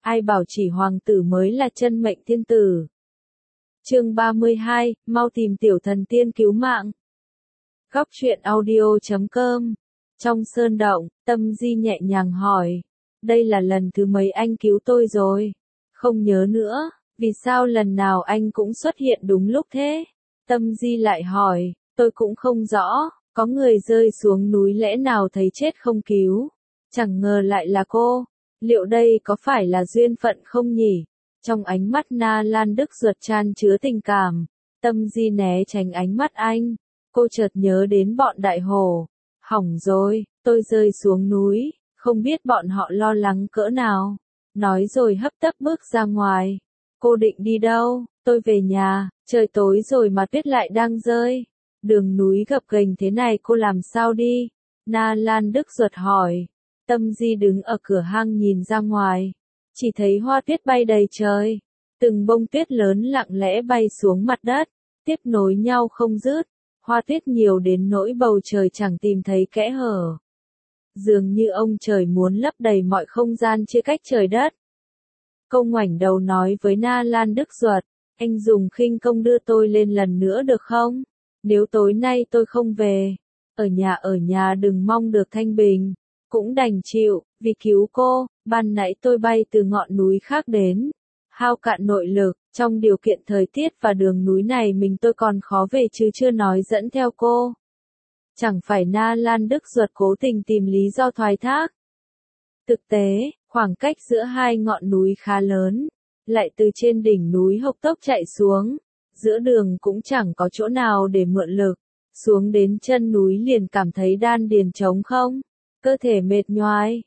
ai bảo chỉ hoàng tử mới là chân mệnh thiên tử. Chương 32, mau tìm tiểu thần tiên cứu mạng. Góc truyện audio.com. Trong sơn động, Tâm Di nhẹ nhàng hỏi, đây là lần thứ mấy anh cứu tôi rồi? Không nhớ nữa, vì sao lần nào anh cũng xuất hiện đúng lúc thế? Tâm Di lại hỏi, tôi cũng không rõ, có người rơi xuống núi lẽ nào thấy chết không cứu? Chẳng ngờ lại là cô, liệu đây có phải là duyên phận không nhỉ? Trong ánh mắt Na Lan Đức Duật chan chứa tình cảm, Tâm Di né tránh ánh mắt anh, cô chợt nhớ đến bọn đại hổ. Hỏng rồi, tôi rơi xuống núi, không biết bọn họ lo lắng cỡ nào. Nói rồi hấp tấp bước ra ngoài. Cô định đi đâu? Tôi về nhà, trời tối rồi mà tuyết lại đang rơi. Đường núi gập ghềnh thế này cô làm sao đi? Na Lan Đức Duật hỏi. Tâm Di đứng ở cửa hang nhìn ra ngoài. Chỉ thấy hoa tuyết bay đầy trời. Từng bông tuyết lớn lặng lẽ bay xuống mặt đất, tiếp nối nhau không dứt. Hoa tuyết nhiều đến nỗi bầu trời chẳng tìm thấy kẽ hở. Dường như ông trời muốn lấp đầy mọi không gian chia cách trời đất. Cô ngoảnh đầu nói với Na Lan Đức Duật, anh dùng khinh công đưa tôi lên lần nữa được không? Nếu tối nay tôi không về, ở nhà đừng mong được thanh bình. Cũng đành chịu, vì cứu cô, ban nãy tôi bay từ ngọn núi khác đến. Hao cạn nội lực, trong điều kiện thời tiết và đường núi này tôi còn khó về chứ chưa nói dẫn theo cô. Chẳng phải Na Lan Đức Duật cố tình tìm lý do thoái thác. Thực tế, khoảng cách giữa hai ngọn núi khá lớn, lại từ trên đỉnh núi hộc tốc chạy xuống, giữa đường cũng chẳng có chỗ nào để mượn lực, xuống đến chân núi liền cảm thấy đan điền trống không, cơ thể mệt nhoài,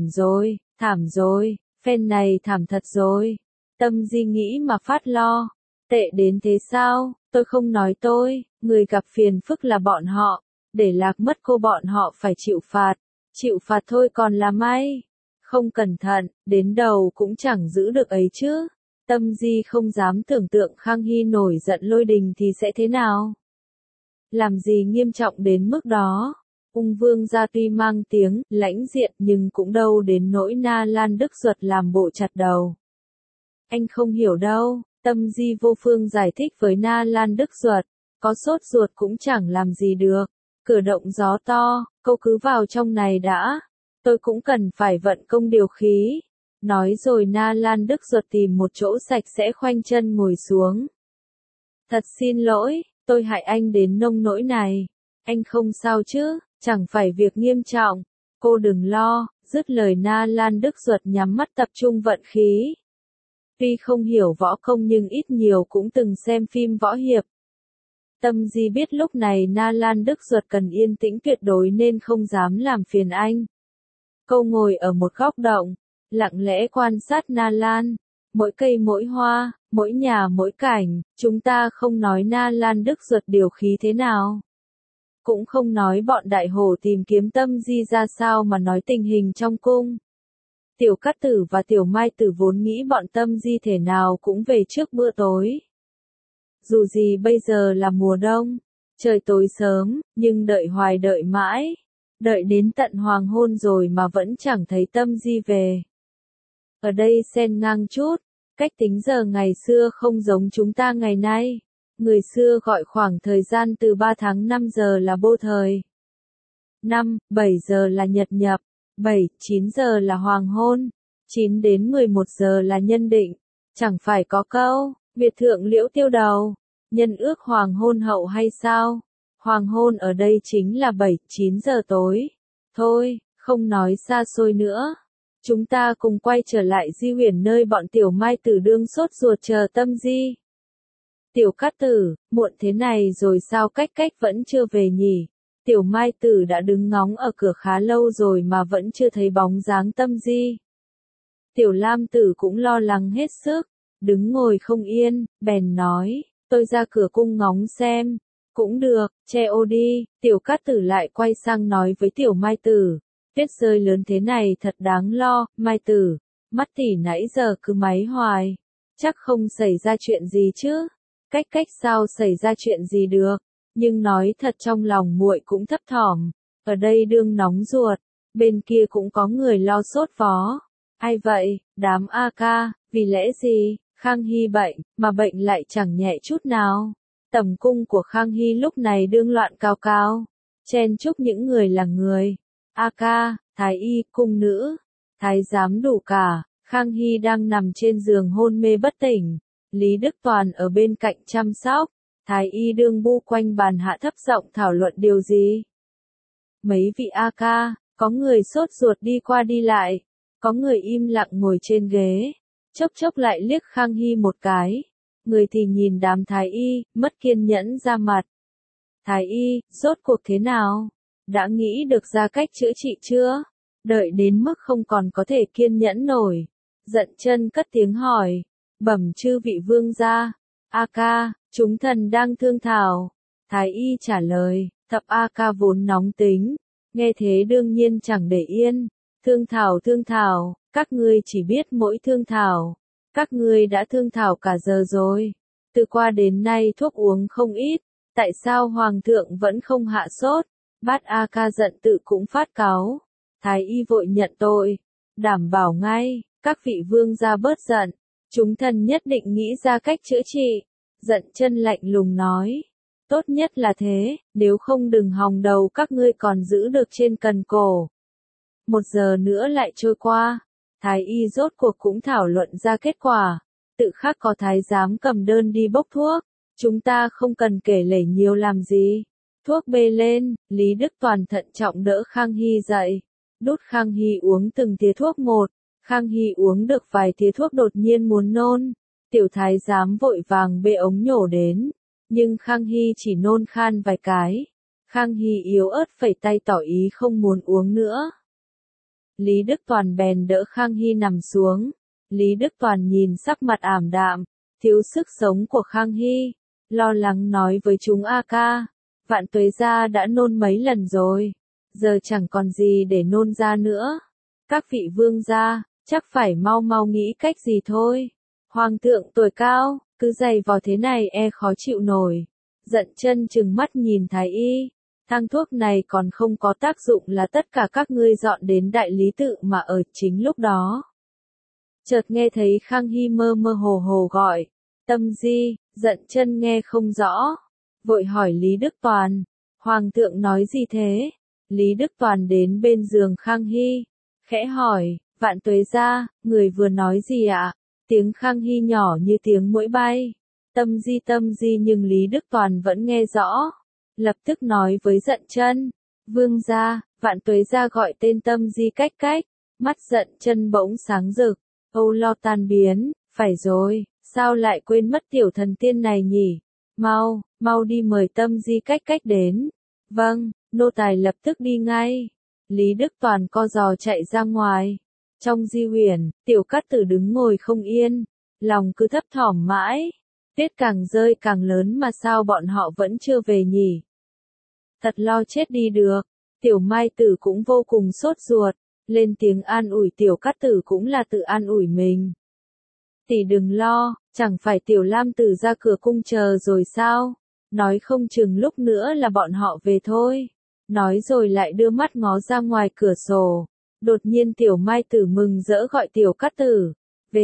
thảm rồi, phen này thảm thật rồi. Tâm Di nghĩ mà phát lo, tệ đến thế sao? Tôi không nói người gặp phiền phức là bọn họ, để lạc mất cô bọn họ phải chịu phạt thôi còn là may. Không cẩn thận, đến đầu cũng chẳng giữ được ấy chứ. Tâm Di không dám tưởng tượng Khang Hy nổi giận lôi đình thì sẽ thế nào. Làm gì nghiêm trọng đến mức đó. Ung Vương gia tuy mang tiếng lãnh diện nhưng cũng đâu đến nỗi Na Lan Đức Duật làm bộ chặt đầu. Anh không hiểu đâu, Tâm Di vô phương giải thích với Na Lan Đức Duật, có sốt ruột cũng chẳng làm gì được. Cửa động gió to, cô cứ vào trong này đã. Tôi cũng cần phải vận công điều khí. Nói rồi Na Lan Đức Duật tìm một chỗ sạch sẽ khoanh chân ngồi xuống. Thật xin lỗi, tôi hại anh đến nông nỗi này. Anh không sao chứ, chẳng phải việc nghiêm trọng. Cô đừng lo, dứt lời Na Lan Đức Duật nhắm mắt tập trung vận khí. Tuy không hiểu võ công nhưng ít nhiều cũng từng xem phim võ hiệp. Tâm Di biết lúc này Na Lan Đức Duật cần yên tĩnh tuyệt đối nên không dám làm phiền anh. Cô ngồi ở một góc động, lặng lẽ quan sát Na Lan, mỗi cây mỗi hoa, mỗi nhà mỗi cảnh, chúng ta không nói Na Lan Đức Duật điều khí thế nào. Cũng không nói bọn đại hổ tìm kiếm Tâm Di ra sao mà nói tình hình trong cung. Tiểu Cát Tử và Tiểu Mai Tử vốn nghĩ bọn Tâm Di thể nào cũng về trước bữa tối. Dù gì bây giờ là mùa đông, trời tối sớm, nhưng đợi hoài đợi mãi, đợi đến tận hoàng hôn rồi mà vẫn chẳng thấy Tâm Di về. Ở đây xen ngang chút, cách tính giờ ngày xưa không giống chúng ta ngày nay. Người xưa gọi khoảng thời gian từ 3 tháng 5 giờ là bô thời. 5, 7 giờ là nhật nhập, 7, 9 giờ là hoàng hôn, 9 đến 11 giờ là nhân định. Chẳng phải có câu, biệt thượng liễu tiêu đầu, nhân ước hoàng hôn hậu hay sao? Hoàng hôn ở đây chính là 7, 9 giờ tối. Thôi, không nói xa xôi nữa. Chúng ta cùng quay trở lại Di Huyền nơi bọn Tiểu Mai Tử đương sốt ruột chờ Tâm Di. Tiểu Cát Tử, muộn thế này rồi sao cách vẫn chưa về nhỉ? Tiểu Mai Tử đã đứng ngóng ở cửa khá lâu rồi mà vẫn chưa thấy bóng dáng Tâm Di. Tiểu Lam Tử cũng lo lắng hết sức, đứng ngồi không yên, bèn nói, tôi ra cửa cung ngóng xem. Cũng được, che ô đi. Tiểu Cát Tử lại quay sang nói với Tiểu Mai Tử, tuyết rơi lớn thế này thật đáng lo. Mai Tử, mắt tỷ nãy giờ cứ máy hoài, chắc không xảy ra chuyện gì chứ? Cách sao xảy ra chuyện gì được? Nhưng nói thật trong lòng muội cũng thấp thỏm, ở đây đương nóng ruột, bên kia cũng có người lo sốt vó. Ai vậy, đám A ca, vì lẽ gì, Khang Hy bệnh, mà bệnh lại chẳng nhẹ chút nào. Tầm cung của Khang Hy lúc này đương loạn cao cao, chen chúc những người là người. A ca, thái y, cung nữ, thái giám đủ cả, Khang Hy đang nằm trên giường hôn mê bất tỉnh. Lý Đức Toàn ở bên cạnh chăm sóc, thái y đương bu quanh bàn hạ thấp giọng thảo luận điều gì. Mấy vị A ca, có người sốt ruột đi qua đi lại, có người im lặng ngồi trên ghế, chốc chốc lại liếc Khang Hy một cái, người thì nhìn đám thái y, mất kiên nhẫn ra mặt. Thái y, rốt cuộc thế nào? Đã nghĩ được ra cách chữa trị chưa? Đợi đến mức không còn có thể kiên nhẫn nổi. Giận chân cất tiếng hỏi, bẩm chư vị vương gia, A ca, chúng thần đang thương thảo. Thái y trả lời, thập A ca vốn nóng tính, nghe thế đương nhiên chẳng để yên. Thương thảo, các ngươi chỉ biết mỗi thương thảo. Các ngươi đã thương thảo cả giờ rồi. Từ qua đến nay thuốc uống không ít, tại sao hoàng thượng vẫn không hạ sốt? Bát A ca giận tự cũng phát cáu. Thái y vội nhận tội, đảm bảo ngay, các vị vương gia bớt giận, chúng thần nhất định nghĩ ra cách chữa trị. Giận chân lạnh lùng nói, tốt nhất là thế, nếu không đừng hòng đầu các ngươi còn giữ được trên cần cổ. 1 giờ nữa lại trôi qua, thái y rốt cuộc cũng thảo luận ra kết quả, tự khắc có thái giám cầm đơn đi bốc thuốc, chúng ta không cần kể lể nhiều làm gì. Thuốc bê lên, Lý Đức Toàn thận trọng đỡ Khang Hy dậy, đút Khang Hy uống từng thìa thuốc một. Khang Hy uống được vài thìa thuốc đột nhiên muốn nôn, tiểu thái giám vội vàng bê ống nhổ đến, nhưng Khang Hy chỉ nôn khan vài cái. Khang Hy yếu ớt phẩy tay tỏ ý không muốn uống nữa. Lý Đức Toàn bèn đỡ Khang Hy nằm xuống. Lý Đức Toàn nhìn sắc mặt ảm đạm, thiếu sức sống của Khang Hy, lo lắng nói với chúng A ca, Vạn Tuế gia đã nôn mấy lần rồi, giờ chẳng còn gì để nôn ra nữa. Các vị vương gia, chắc phải mau mau nghĩ cách gì thôi. Hoàng thượng tuổi cao, cứ giày vò thế này khó chịu nổi. Giận chân trừng mắt nhìn thái y, thang thuốc này còn không có tác dụng là tất cả các ngươi dọn đến đại lý tự mà ở chính lúc đó. Chợt nghe thấy Khang Hy mơ mơ hồ hồ gọi, Tâm Di, Giận chân nghe không rõ, vội hỏi Lý Đức Toàn, Hoàng thượng nói gì thế? Lý Đức Toàn đến bên giường Khang Hy, khẽ hỏi, Vạn Tuế gia, người vừa nói gì ạ? Tiếng Khang Hy nhỏ như tiếng muỗi bay. Tâm Di nhưng Lý Đức Toàn vẫn nghe rõ. Lập tức nói với Giận chân, vương gia, Vạn Tuế gia gọi tên Tâm Di cách cách. Mắt Giận chân bỗng sáng rực, âu lo tan biến, phải rồi, sao lại quên mất tiểu thần tiên này nhỉ? Mau đi mời Tâm Di cách cách đến. Vâng, nô tài lập tức đi ngay. Lý Đức Toàn co giò chạy ra ngoài. Trong di huyền, Tiểu Cát Tử đứng ngồi không yên, lòng cứ thấp thỏm mãi. Tuyết càng rơi càng lớn mà sao bọn họ vẫn chưa về nhỉ? Thật lo chết đi được. Tiểu Mai Tử cũng vô cùng sốt ruột, lên tiếng an ủi Tiểu Cát Tử cũng là tự an ủi mình. Tỷ đừng lo, chẳng phải Tiểu Lam Tử ra cửa cung chờ rồi sao? Nói không chừng lúc nữa là bọn họ về thôi. Nói rồi lại đưa mắt ngó ra ngoài cửa sổ. Đột nhiên Tiểu Mai Tử mừng rỡ gọi Tiểu Cát Tử.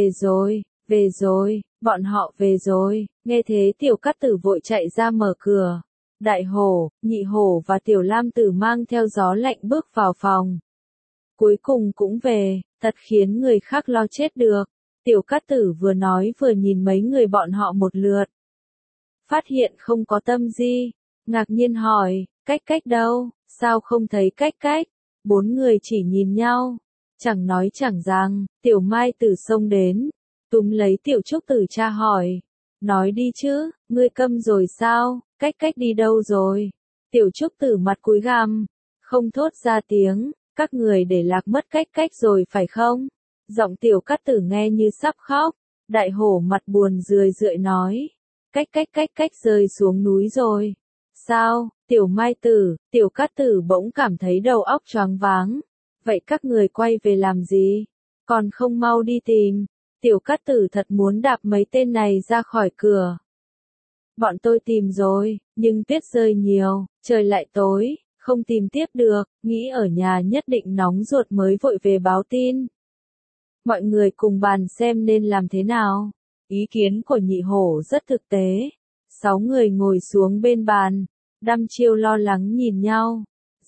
Về rồi, bọn họ về rồi. Nghe thế Tiểu Cát Tử vội chạy ra mở cửa. Đại hổ, nhị hổ và Tiểu Lam Tử mang theo gió lạnh bước vào phòng. Cuối cùng cũng về, thật khiến người khác lo chết được. Tiểu Cát Tử vừa nói vừa nhìn mấy người bọn họ một lượt. Phát hiện không có Tâm Di, ngạc nhiên hỏi, cách cách đâu, sao không thấy cách cách? 4 người chỉ nhìn nhau, chẳng nói chẳng rằng, Tiểu Mai Tử xông đến, túm lấy Tiểu Trúc Tử tra hỏi, nói đi chứ, ngươi câm rồi sao, cách cách đi đâu rồi? Tiểu Trúc Tử mặt cúi gằm, không thốt ra tiếng, các người để lạc mất cách cách rồi phải không? Giọng Tiểu Cát Tử nghe như sắp khóc, đại hổ mặt buồn rười rượi nói, cách cách rơi xuống núi rồi. Sao, Tiểu Mai Tử, Tiểu Cát Tử bỗng cảm thấy đầu óc choáng váng. Vậy các người quay về làm gì? Còn không mau đi tìm. Tiểu Cát Tử thật muốn đạp mấy tên này ra khỏi cửa. Bọn tôi tìm rồi, nhưng tuyết rơi nhiều, trời lại tối, không tìm tiếp được, nghĩ ở nhà nhất định nóng ruột mới vội về báo tin. Mọi người cùng bàn xem nên làm thế nào. Ý kiến của nhị hổ rất thực tế. 6 người ngồi xuống bên bàn, đăm chiêu lo lắng nhìn nhau.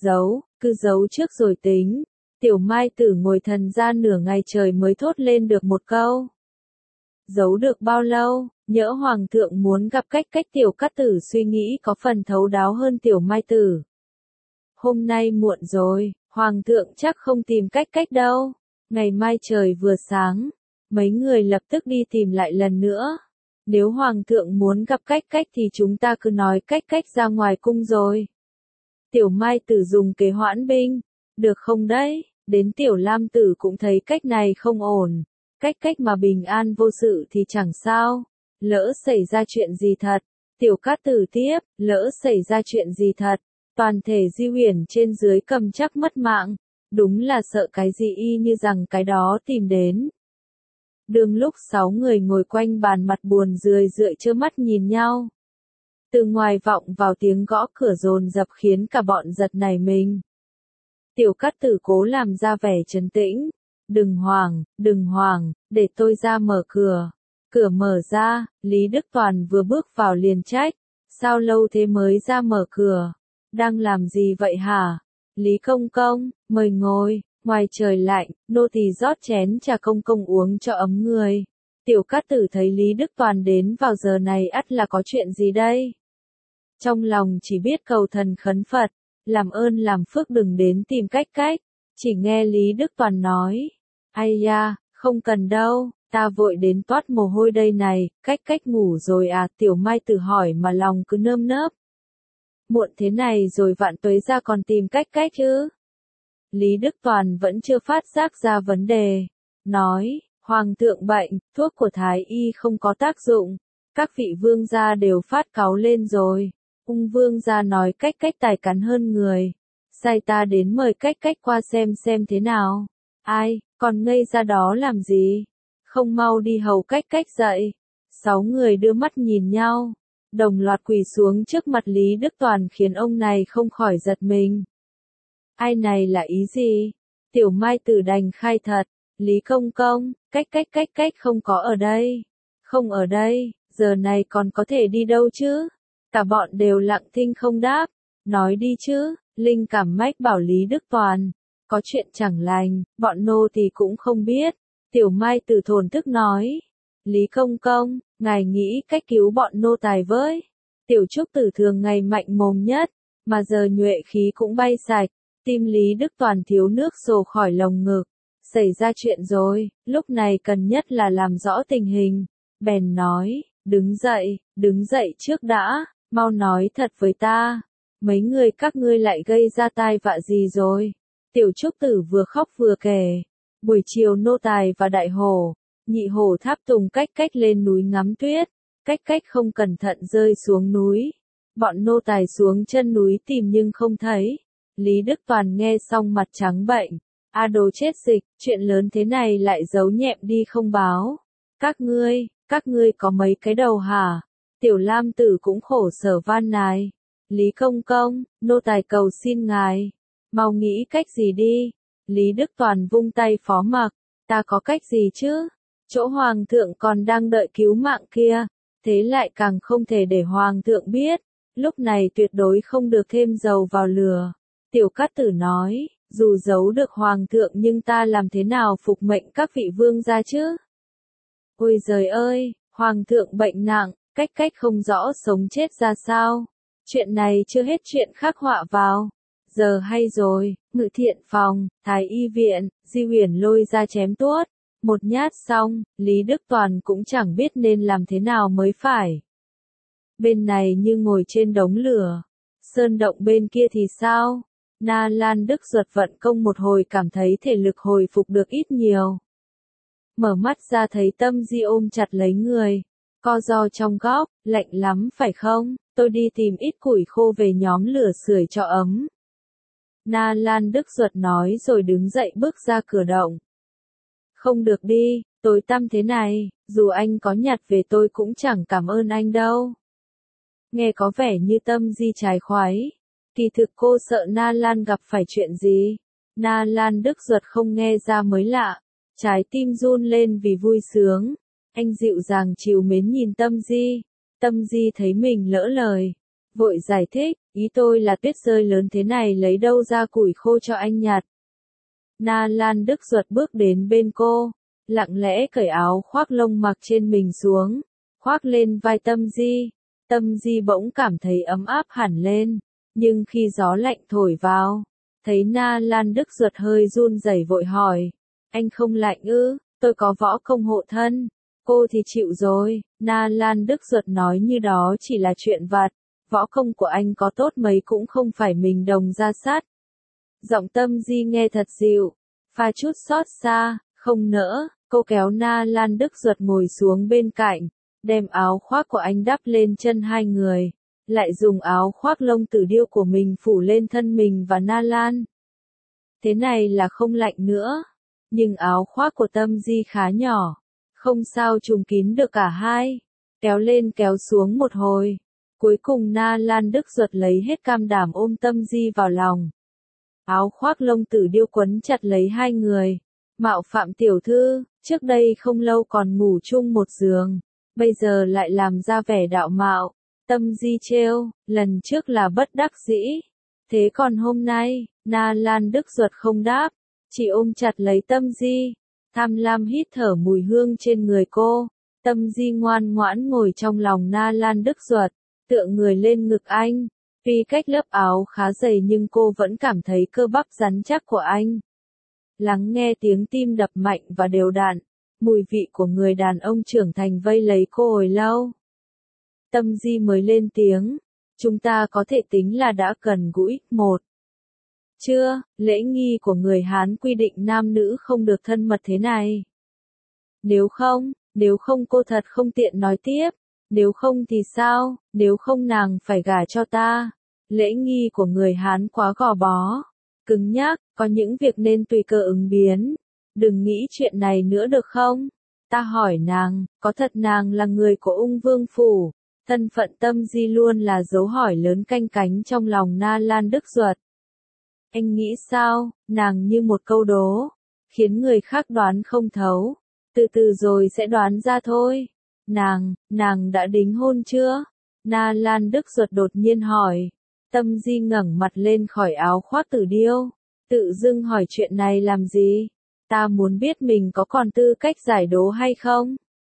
Cứ giấu trước rồi tính. Tiểu Mai Tử ngồi thần ra nửa ngày trời mới thốt lên được một câu. Giấu được bao lâu, nhỡ Hoàng thượng muốn gặp cách Tiểu Cát Tử suy nghĩ có phần thấu đáo hơn Tiểu Mai Tử. Hôm nay muộn rồi, Hoàng thượng chắc không tìm cách đâu. Ngày mai trời vừa sáng, mấy người lập tức đi tìm lại lần nữa. Nếu Hoàng thượng muốn gặp cách thì chúng ta cứ nói cách ra ngoài cung rồi. Tiểu Mai Tử dùng kế hoãn binh, được không đấy? Đến Tiểu Lam Tử cũng thấy cách này không ổn. Cách mà bình an vô sự thì chẳng sao. Lỡ xảy ra chuyện gì thật? Tiểu Cát Tử tiếp, lỡ xảy ra chuyện gì thật? Toàn thể Di Huyền trên dưới cầm chắc mất mạng. Đúng là sợ cái gì y như rằng cái đó tìm đến. Đương lúc 6 người ngồi quanh bàn mặt buồn rười rượi trơ mắt nhìn nhau. Từ ngoài vọng vào tiếng gõ cửa dồn dập khiến cả bọn giật nảy mình. Tiểu Cát Tử cố làm ra vẻ trấn tĩnh. Đừng hoảng, để tôi ra mở cửa. Cửa mở ra, Lý Đức Toàn vừa bước vào liền trách. Sao lâu thế mới ra mở cửa? Đang làm gì vậy hả? Lý công công, mời ngồi, ngoài trời lạnh, nô tỳ rót chén trà công công uống cho ấm người. Tiểu Cát Tử thấy Lý Đức Toàn đến vào giờ này ắt là có chuyện gì đây? Trong lòng chỉ biết cầu thần khấn Phật, làm ơn làm phước đừng đến tìm cách. Chỉ nghe Lý Đức Toàn nói, ai da, không cần đâu, ta vội đến toát mồ hôi đây này, cách ngủ rồi à? Tiểu Mai Tử hỏi mà lòng cứ nơm nớp. Muộn thế này rồi vạn tuế ra còn tìm cách chứ? Lý Đức Toàn vẫn chưa phát giác ra vấn đề. Nói, Hoàng thượng bệnh, thuốc của Thái Y không có tác dụng. Các vị vương gia đều phát cáu lên rồi. Ung vương gia nói cách tài cán hơn người. Sai ta đến mời cách qua xem thế nào. Ai, còn ngây ra đó làm gì? Không mau đi hầu cách dậy. 6 người đưa mắt nhìn nhau. Đồng loạt quỳ xuống trước mặt Lý Đức Toàn khiến ông này không khỏi giật mình. Ai này là ý gì? Tiểu Mai Tử đành khai thật. Lý công công, cách không có ở đây. Không ở đây, giờ này còn có thể đi đâu chứ? Cả bọn đều lặng thinh không đáp. Nói đi chứ, Linh cảm mách bảo Lý Đức Toàn. Có chuyện chẳng lành, bọn nô thì cũng không biết. Tiểu Mai Tử thổn thức nói. Lý công công, ngài nghĩ cách cứu bọn nô tài với. Tiểu Trúc Tử thường ngày mạnh mồm nhất, mà giờ nhuệ khí cũng bay sạch. Tim Lý Đức Toàn thiếu nước sồ khỏi lồng ngực. Xảy ra chuyện rồi, lúc này cần nhất là làm rõ tình hình. Bèn nói, đứng dậy trước đã, mau nói thật với ta. Mấy người các ngươi lại gây ra tai vạ gì rồi? Tiểu Trúc Tử vừa khóc vừa kể. Buổi chiều nô tài và đại hổ, nhị hổ tháp tùng cách lên núi ngắm tuyết. Cách không cẩn thận rơi xuống núi. Bọn nô tài xuống chân núi tìm nhưng không thấy. Lý Đức Toàn nghe xong mặt trắng bệnh. A đồ chết dịch, chuyện lớn thế này lại giấu nhẹm đi không báo. Các ngươi có mấy cái đầu hả? Tiểu Lam Tử cũng khổ sở van nài. Lý công công, nô tài cầu xin ngài. Mau nghĩ cách gì đi. Lý Đức Toàn vung tay phó mặc. Ta có cách gì chứ? Chỗ Hoàng thượng còn đang đợi cứu mạng kia. Thế lại càng không thể để Hoàng thượng biết. Lúc này tuyệt đối không được thêm dầu vào lửa. Tiểu Cát Tử nói, dù giấu được Hoàng thượng nhưng ta làm thế nào phục mệnh các vị vương gia chứ? Ôi giời ơi, Hoàng thượng bệnh nặng, cách không rõ sống chết ra sao? Chuyện này chưa hết chuyện khắc họa vào. Giờ hay rồi, Ngự Thiện phòng, Thái Y viện, Di Huyền lôi ra chém tuốt. Một nhát xong, Lý Đức Toàn cũng chẳng biết nên làm thế nào mới phải. Bên này như ngồi trên đống lửa. Sơn động bên kia thì sao? Na Lan Đức Duật vận công một hồi cảm thấy thể lực hồi phục được ít nhiều. Mở mắt ra thấy Tâm Di ôm chặt lấy người. Co ro trong góc, lạnh lắm phải không? Tôi đi tìm ít củi khô về nhóm lửa sưởi cho ấm. Na Lan Đức Duật nói rồi đứng dậy bước ra cửa động. Không được đi, tối tăm thế này, dù anh có nhặt về tôi cũng chẳng cảm ơn anh đâu. Nghe có vẻ như Tâm Di trái khoái. Kỳ thực cô sợ Na Lan gặp phải chuyện gì. Na Lan Đức Duật không nghe ra mới lạ. Trái tim run lên vì vui sướng. Anh dịu dàng trìu mến nhìn Tâm Di. Tâm Di thấy mình lỡ lời. Vội giải thích, ý tôi là tuyết rơi lớn thế này lấy đâu ra củi khô cho anh nhặt. Na Lan Đức Duật bước đến bên cô, lặng lẽ cởi áo khoác lông mặc trên mình xuống, khoác lên vai Tâm Di. Tâm Di bỗng cảm thấy ấm áp hẳn lên, nhưng khi gió lạnh thổi vào, thấy Na Lan Đức Duật hơi run rẩy vội hỏi, anh không lạnh ư, tôi có võ công hộ thân. Cô thì chịu rồi, Na Lan Đức Duật nói như đó chỉ là chuyện vặt, võ công của anh có tốt mấy cũng không phải mình đồng ra sát. Giọng Tâm Di nghe thật dịu, pha chút xót xa, không nỡ, cô kéo Na Lan Đức Duật ngồi xuống bên cạnh, đem áo khoác của anh đắp lên chân hai người, lại dùng áo khoác lông tử điêu của mình phủ lên thân mình và Na Lan. Thế này là không lạnh nữa, nhưng áo khoác của Tâm Di khá nhỏ, không sao trùm kín được cả hai, kéo lên kéo xuống một hồi. Cuối cùng Na Lan Đức Duật lấy hết can đảm ôm Tâm Di vào lòng. Áo khoác lông tử điêu quấn chặt lấy hai người. Mạo phạm tiểu thư, trước đây không lâu còn ngủ chung một giường, bây giờ lại làm ra vẻ đạo mạo. Tâm Di trêu, lần trước là bất đắc dĩ. Thế còn hôm nay, Na Lan Đức Duật không đáp, chỉ ôm chặt lấy Tâm Di, tham lam hít thở mùi hương trên người cô. Tâm Di ngoan ngoãn ngồi trong lòng Na Lan Đức Duật, tựa người lên ngực anh. Tuy cách lớp áo khá dày nhưng cô vẫn cảm thấy cơ bắp rắn chắc của anh. Lắng nghe tiếng tim đập mạnh và đều đặn, mùi vị của người đàn ông trưởng thành vây lấy cô hồi lâu. Tâm Di mới lên tiếng, chúng ta có thể tính là đã gần gũi. Một. Chưa, lễ nghi của người Hán quy định nam nữ không được thân mật thế này. Nếu không cô thật không tiện nói tiếp. Nếu không thì sao, nếu không nàng phải gả cho ta. Lễ nghi của người Hán quá gò bó, cứng nhắc, có những việc nên tùy cơ ứng biến. Đừng nghĩ chuyện này nữa được không? Ta hỏi nàng, có thật nàng là người của Ung Vương Phủ? Thân phận Tâm Di luôn là dấu hỏi lớn canh cánh trong lòng Na Lan Đức Duật. Anh nghĩ sao, nàng như một câu đố, khiến người khác đoán không thấu. Từ từ rồi sẽ đoán ra thôi. Nàng đã đính hôn chưa? Na Lan Đức Duật đột nhiên hỏi. Tâm Di ngẩng mặt lên khỏi áo khoác tử điêu. Tự dưng hỏi chuyện này làm gì? Ta muốn biết mình có còn tư cách giải đố hay không?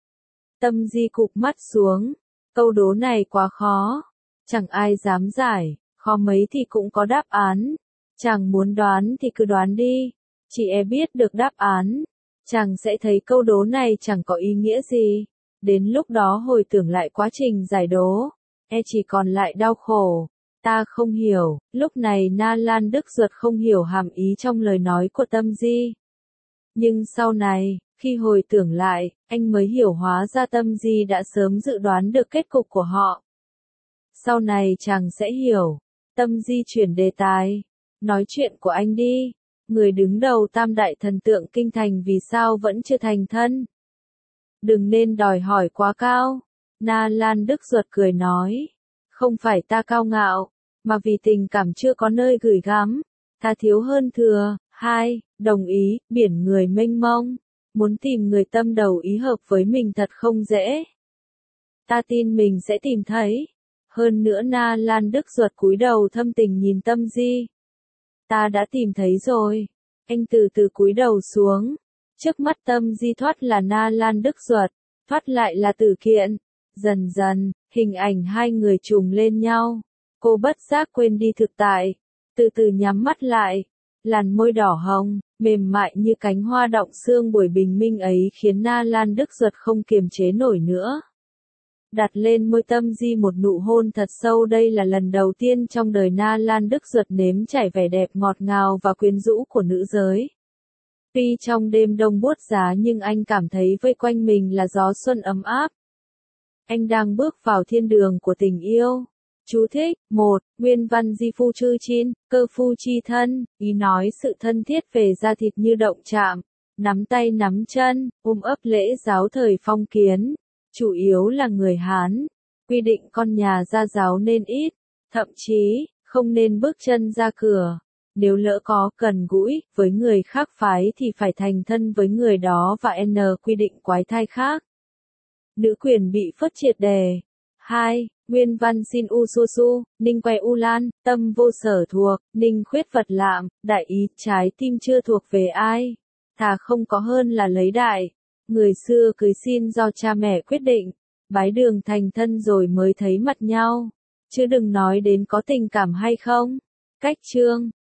Tâm Di cụp mắt xuống. Câu đố này quá khó. Chẳng ai dám giải, khó mấy thì cũng có đáp án. Chàng muốn đoán thì cứ đoán đi. Chị biết được đáp án. Chàng sẽ thấy câu đố này chẳng có ý nghĩa gì. Đến lúc đó hồi tưởng lại quá trình giải đố, chỉ còn lại đau khổ. Ta không hiểu, lúc này Na Lan Đức Duật không hiểu hàm ý trong lời nói của Tâm Di. Nhưng sau này, khi hồi tưởng lại, anh mới hiểu hóa ra Tâm Di đã sớm dự đoán được kết cục của họ. Sau này chàng sẽ hiểu. Tâm Di chuyển đề tài. Nói chuyện của anh đi. Người đứng đầu tam đại thần tượng kinh thành vì sao vẫn chưa thành thân? Đừng nên đòi hỏi quá cao. Na Lan Đức Duật cười nói. Không phải ta cao ngạo, mà vì tình cảm chưa có nơi gửi gắm. Ta thiếu hơn thừa. 2. Đồng ý, biển người mênh mông. Muốn tìm người tâm đầu ý hợp với mình thật không dễ. Ta tin mình sẽ tìm thấy. Hơn nữa Na Lan Đức Duật cúi đầu thâm tình nhìn Tâm Di. Ta đã tìm thấy rồi. Anh từ từ cúi đầu xuống. Trước mắt Tâm Di thoát là Na Lan Đức Duật, thoát lại là Tử Kiện. Dần dần, hình ảnh hai người trùng lên nhau. Cô bất giác quên đi thực tại. Từ từ nhắm mắt lại. Làn môi đỏ hồng, mềm mại như cánh hoa đọng sương buổi bình minh ấy khiến Na Lan Đức Duật không kiềm chế nổi nữa. Đặt lên môi Tâm Di một nụ hôn thật sâu. Đây là lần đầu tiên trong đời Na Lan Đức Duật nếm trải vẻ đẹp ngọt ngào và quyến rũ của nữ giới. Tuy trong đêm đông buốt giá nhưng anh cảm thấy vây quanh mình là gió xuân ấm áp. Anh đang bước vào thiên đường của tình yêu. Chú thích: 1. Nguyên văn di phu chư chin, cơ phu chi thân, ý nói sự thân thiết về da thịt như động chạm, nắm tay nắm chân, ấp lễ giáo thời phong kiến. Chủ yếu là người Hán. Quy định con nhà gia giáo nên ít, thậm chí, không nên bước chân ra cửa. Nếu lỡ có gần gũi với người khác phái thì phải thành thân với người đó và N quy định quái thai khác. Nữ quyền bị phớt triệt đề. 2. Nguyên văn xin u su su, ninh que u lan, tâm vô sở thuộc, ninh khuyết vật lạm, đại ý, trái tim chưa thuộc về ai. Thà không có hơn là lấy đại. Người xưa cưới xin do cha mẹ quyết định, bái đường thành thân rồi mới thấy mặt nhau. Chứ đừng nói đến có tình cảm hay không. Cách chương